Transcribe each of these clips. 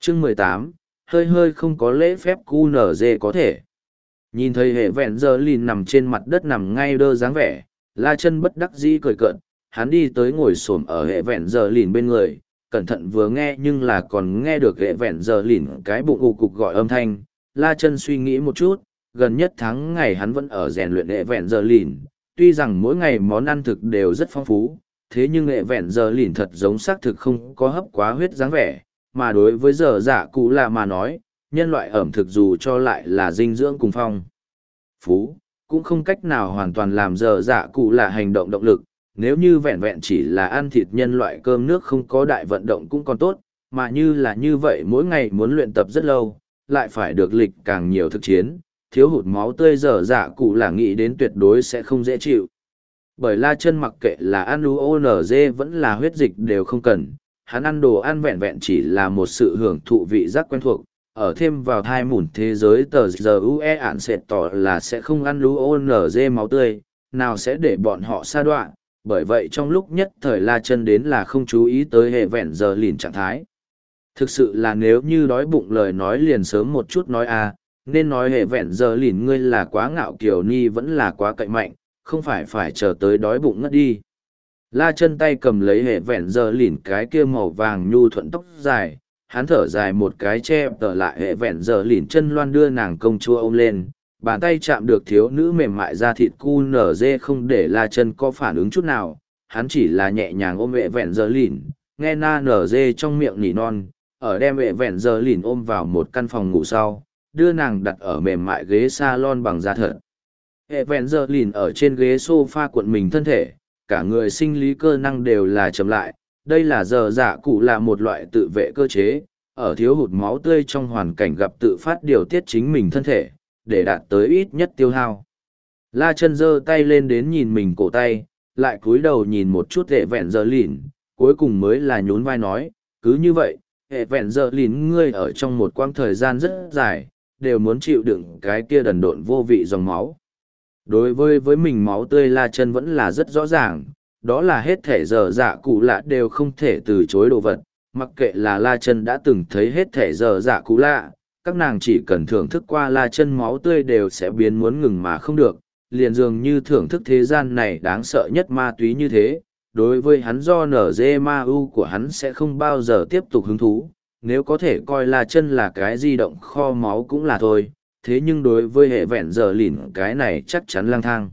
Chương 18, hơi hơi không có lễ phép QNZ có thể. Nhìn thấy hệ vẹn giờ lìn nằm trên mặt đất nằm ngay đơ dáng vẻ, La Chân bất đắc dĩ cười cợt, hắn đi tới ngồi xổm ở hệ vẹn giờ lìn bên người, cẩn thận vừa nghe nhưng là còn nghe được hệ vẹn giờ lìn cái bụng ù cục gọi âm thanh. La Chân suy nghĩ một chút, gần nhất tháng ngày hắn vẫn ở rèn luyện hệ vẹn giờ lìn, tuy rằng mỗi ngày món ăn thực đều rất phong phú, thế nhưng hệ vẹn giờ lìn thật giống xác thực không có hấp quá huyết dáng vẻ, mà đối với giờ dạ cụ lạ mà nói, nhân loại ẩm thực dù cho lại là dinh dưỡng cùng phong phú, cũng không cách nào hoàn toàn làm giờ dạ cụ lạ hành động động lực. Nếu như vẹn vẹn chỉ là ăn thịt nhân loại cơm nước không có đại vận động cũng còn tốt, mà như vậy mỗi ngày muốn luyện tập rất lâu, lại phải được lịch càng nhiều thực chiến, thiếu hụt máu tươi giờ dạ cụ lạ nghĩ đến tuyệt đối sẽ không dễ chịu. Bởi La Chân mặc kệ là ăn UONZ vẫn là huyết dịch đều không cần, hắn ăn đồ ăn vẹn vẹn chỉ là một sự hưởng thụ vị giác quen thuộc, ở thêm vào thai mùn thế giới tờ giờ UE ản sệt tỏ là sẽ không ăn UONZ máu tươi, nào sẽ để bọn họ sa đoạn, bởi vậy trong lúc nhất thời La Chân đến là không chú ý tới hệ vẹn giờ lìn trạng thái. Thực sự là nếu như đói bụng lời nói liền sớm một chút nói nên nói hệ vẹn giờ lìn ngươi là quá ngạo kiều ni vẫn là quá cậy mạnh, không phải chờ tới đói bụng ngất đi. La Chân tay cầm lấy hệ vẹn giờ lìn cái kia màu vàng nhu thuận tóc dài, hắn thở dài một cái che tở lại hệ vẹn giờ lìn chân loan đưa nàng công chúa ôm lên, bàn tay chạm được thiếu nữ mềm mại ra thịt cu nở dê không để La Chân có phản ứng chút nào, hắn chỉ là nhẹ nhàng ôm hệ vẹn giờ lìn, nghe na nở dê trong miệng nỉ non, ở đem hệ vẹn giờ lìn ôm vào một căn phòng ngủ sau, đưa nàng đặt ở mềm mại ghế salon bằng da thật. Hệ vẹn giờ lìn ở trên ghế sofa cuộn mình thân thể, cả người sinh lý cơ năng đều là chậm lại, đây là giờ dạ cụ là một loại tự vệ cơ chế, ở thiếu hụt máu tươi trong hoàn cảnh gặp tự phát điều tiết chính mình thân thể, để đạt tới ít nhất tiêu hao. La Chân giơ tay lên đến nhìn mình cổ tay, lại cúi đầu nhìn một chút hệ vẹn giờ lìn, cuối cùng mới là nhún vai nói, cứ như vậy, hệ vẹn giờ lìn ngươi ở trong một quãng thời gian rất dài, đều muốn chịu đựng cái kia đần độn vô vị dòng máu. Đối với mình máu tươi La Chân vẫn là rất rõ ràng, đó là hết thể giờ dạ cụ lạ đều không thể từ chối đồ vật, mặc kệ là La Chân đã từng thấy hết thể giờ dạ cụ lạ, các nàng chỉ cần thưởng thức qua La Chân máu tươi đều sẽ biến muốn ngừng mà không được, liền dường như thưởng thức thế gian này đáng sợ nhất ma túy như thế, đối với hắn do nở dê ma u của hắn sẽ không bao giờ tiếp tục hứng thú, nếu có thể coi La Chân là cái di động kho máu cũng là thôi, thế nhưng đối với hệ vẹn giờ lìn cái này chắc chắn lang thang.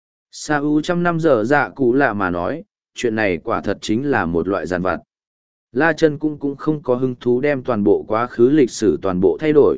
Sa u trăm năm giờ dạ cụ lạ mà nói, chuyện này quả thật chính là một loại giàn vặt. La Chân cũng không có hứng thú đem toàn bộ quá khứ lịch sử toàn bộ thay đổi,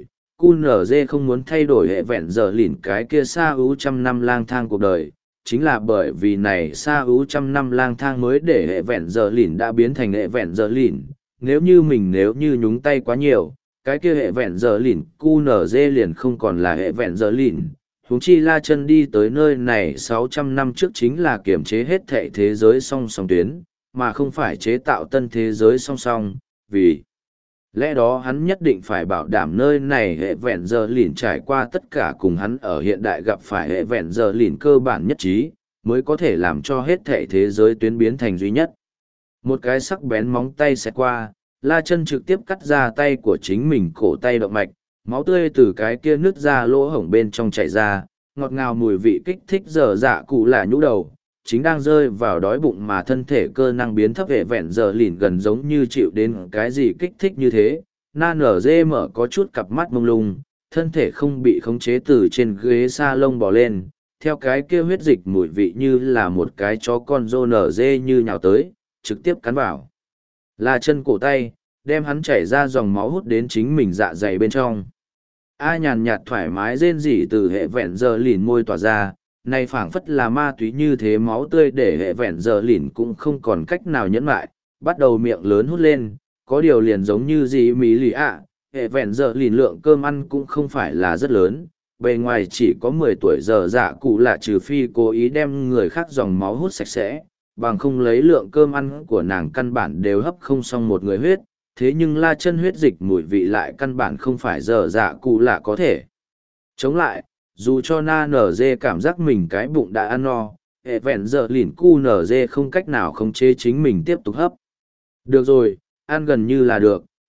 QNZ không muốn thay đổi hệ vẹn giờ lìn cái kia Sa u trăm năm lang thang cuộc đời, chính là bởi vì này Sa u trăm năm lang thang mới để hệ vẹn giờ lìn đã biến thành hệ vẹn giờ lìn, nếu như nhúng tay quá nhiều, cái kia hệ vẹn giờ lìn QNZ liền không còn là hệ vẹn giờ lìn. Huống chi La Chân đi tới nơi này 600 năm trước chính là kiểm chế hết thảy thế giới song song tuyến, mà không phải chế tạo tân thế giới song song, vì lẽ đó hắn nhất định phải bảo đảm nơi này hệ vẹn giờ lìn trải qua tất cả cùng hắn ở hiện đại gặp phải hệ vẹn giờ lìn cơ bản nhất trí, mới có thể làm cho hết thảy thế giới tuyến biến thành duy nhất. Một cái sắc bén móng tay xẹt qua, La Chân trực tiếp cắt ra tay của chính mình cổ tay động mạch, máu tươi từ cái kia nứt ra lỗ hổng bên trong chảy ra, ngọt ngào mùi vị kích thích giờ dạ cụ là nhũ đầu, chính đang rơi vào đói bụng mà thân thể cơ năng biến thấp hệ vẹn giờ lìn gần giống như chịu đến cái gì kích thích như thế. Na nở dê mở có chút cặp mắt mông lung, thân thể không bị khống chế từ trên ghế salon bò lên, theo cái kia huyết dịch mùi vị như là một cái chó con rô nở dê như nhào tới, trực tiếp cắn vào. La Chân cổ tay, đem hắn chảy ra dòng máu hút đến chính mình dạ dày bên trong. Nhàn nhạt thoải mái rên rỉ từ hệ vẹn giờ lìn môi tỏa ra, này phảng phất là ma túy như thế máu tươi để hệ vẹn giờ lìn cũng không còn cách nào nhẫn lại, bắt đầu miệng lớn hút lên, có điều liền giống như gì mỹ lì hệ vẹn giờ lìn lượng cơm ăn cũng không phải là rất lớn, bề ngoài chỉ có 10 tuổi giờ dạ cụ lạ trừ phi cố ý đem người khác dòng máu hút sạch sẽ, bằng không lấy lượng cơm ăn của nàng căn bản đều hấp không xong một người huyết. Thế nhưng La Chân huyết dịch mùi vị lại căn bản không phải giờ dạ cụ lạ có thể chống lại, dù cho na nở dê cảm giác mình cái bụng đã ăn no, hệ vẹn giờ lìn cu nở dê không cách nào khống chế chính mình tiếp tục hấp. Được rồi, ăn gần như là được,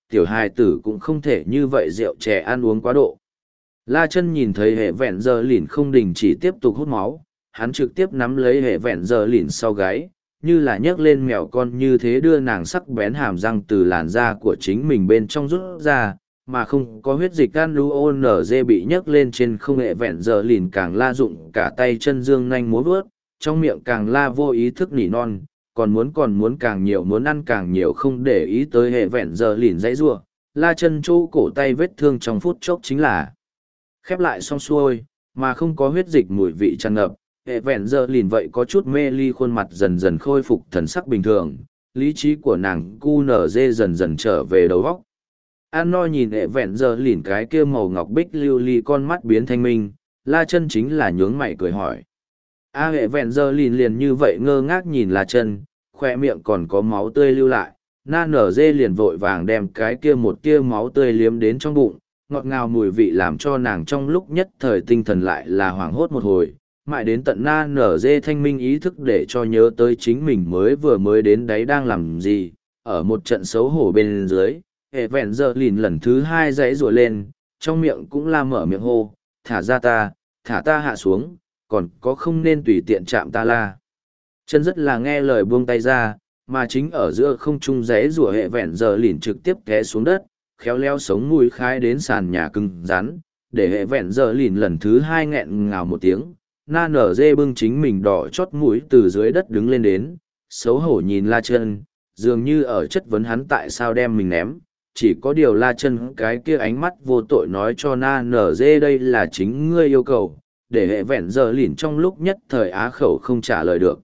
tiểu hài tử cũng không thể như vậy rượu chè ăn uống quá độ. La Chân nhìn thấy hệ vẹn giờ lìn không đình chỉ tiếp tục hút máu, hắn trực tiếp nắm lấy hệ vẹn giờ lìn sau gáy, như là nhấc lên mèo con như thế đưa nàng sắc bén hàm răng từ làn da của chính mình bên trong rút ra, mà không có huyết dịch gan LUONZ bị nhấc lên trên không. Hệ vẹn giờ lìn càng la dụng cả tay chân dương nhanh múa vớt, trong miệng càng la vô ý thức nỉ non, còn muốn càng nhiều, muốn ăn càng nhiều, không để ý tới hệ vẹn giờ lìn dãy rủa. La Chân chỗ cổ tay vết thương trong phút chốc chính là khép lại xong xuôi, mà không có huyết dịch mùi vị tràn ngập. Hệ vẹn giờ lìn vậy có chút mê ly, khuôn mặt dần dần khôi phục thần sắc bình thường, lý trí của nàng QNZ dần dần trở về đầu óc. An no nhìn hệ vẹn giờ lìn cái kia màu ngọc bích lưu ly con mắt biến thanh minh, La Chân chính là nhướng mày cười hỏi. Hệ vẹn giờ lìn liền như vậy ngơ ngác nhìn La Chân, khoe miệng còn có máu tươi lưu lại. Na nở dê liền vội vàng đem cái kia một tia máu tươi liếm đến trong bụng, ngọt ngào mùi vị làm cho nàng trong lúc nhất thời tinh thần lại là hoảng hốt một hồi, mãi đến tận na nở dê thanh minh ý thức để cho nhớ tới chính mình mới đến đấy đang làm gì. Ở một trận xấu hổ bên dưới, hệ vẹn giờ lìn lần thứ hai dãy rủa lên, trong miệng cũng la mở miệng hô, thả ra ta, thả ta hạ xuống, còn có không nên tùy tiện chạm ta la. Chân rất là nghe lời buông tay ra, mà chính ở giữa không trung rẽ rủa hệ vẹn giờ lìn trực tiếp té xuống đất, khéo léo sống mũi khai đến sàn nhà cứng rắn, để hệ vẹn giờ lìn lần thứ hai nghẹn ngào một tiếng. Na nở dê bưng chính mình đỏ chót mũi từ dưới đất đứng lên đến, xấu hổ nhìn La Chân, dường như ở chất vấn hắn tại sao đem mình ném. Chỉ có điều La Chân cái kia ánh mắt vô tội nói cho Na nở dê đây là chính ngươi yêu cầu, để hệ vẹn giờ lìn trong lúc nhất thời á khẩu không trả lời được.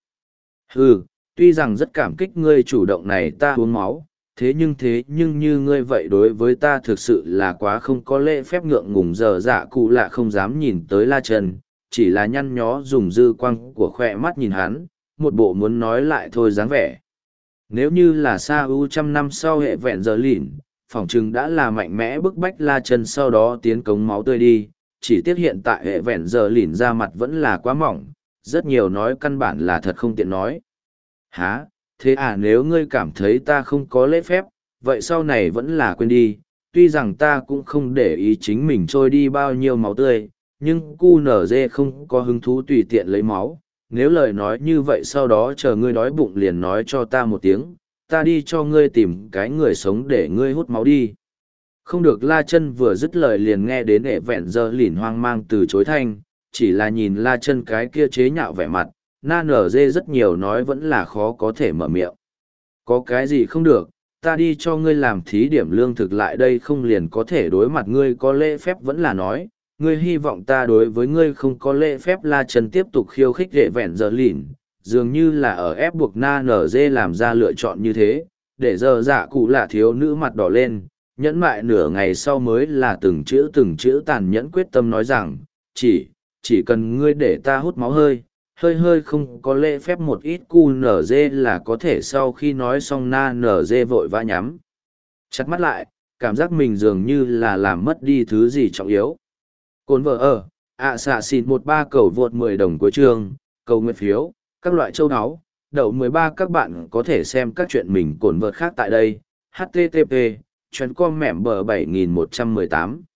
Tuy rằng rất cảm kích ngươi chủ động này ta uống máu, thế nhưng như ngươi vậy đối với ta thực sự là quá không có lễ phép. Ngượng ngùng giờ dạ cụ lạ không dám nhìn tới La Chân, chỉ là nhăn nhó dùng dư quang của khoe mắt nhìn hắn, một bộ muốn nói lại thôi dáng vẻ. Nếu như là Sa U trăm năm sau hệ vẹn giờ lìn, phỏng chừng đã là mạnh mẽ bức bách La Chân sau đó tiến cống máu tươi đi, chỉ tiếc hiện tại hệ vẹn giờ lìn ra mặt vẫn là quá mỏng, rất nhiều nói căn bản là thật không tiện nói. Hả, thế à, nếu ngươi cảm thấy ta không có lễ phép, vậy sau này vẫn là quên đi, tuy rằng ta cũng không để ý chính mình trôi đi bao nhiêu máu tươi, nhưng QNZ không có hứng thú tùy tiện lấy máu, nếu lời nói như vậy sau đó chờ ngươi đói bụng liền nói cho ta một tiếng, ta đi cho ngươi tìm cái người sống để ngươi hút máu đi. Không được. La Chân vừa dứt lời liền nghe đến hệ vẹn giờ lìn hoang mang từ chối thanh, chỉ là nhìn La Chân cái kia chế nhạo vẻ mặt, Na nở dê rất nhiều nói vẫn là khó có thể mở miệng. Có cái gì không được, ta đi cho ngươi làm thí điểm lương thực lại đây không liền có thể đối mặt ngươi có lễ phép vẫn là nói, ngươi hy vọng ta đối với ngươi không có lễ phép. La Chân tiếp tục khiêu khích hệ vẹn giờ lìn, dường như là ở ép buộc Na nở dê làm ra lựa chọn như thế, để giờ dạ cụ lạ thiếu nữ mặt đỏ lên, nhẫn mại nửa ngày sau mới là từng chữ tàn nhẫn quyết tâm nói rằng, chỉ cần ngươi để ta hút máu hơi không có lễ phép một ít. QNZ là có thể. Sau khi nói xong Na nở dê vội vã nhắm chặt mắt lại, cảm giác mình dường như là làm mất đi thứ gì trọng yếu. Cồn vợ ở, xạ xịn 13 cầu vượt 10 đồng cuối chương, cầu nguyện phiếu, các loại châu áo, đậu 13. Các bạn có thể xem các chuyện mình cồn vợt khác tại đây. http://com mẻm bờ 7118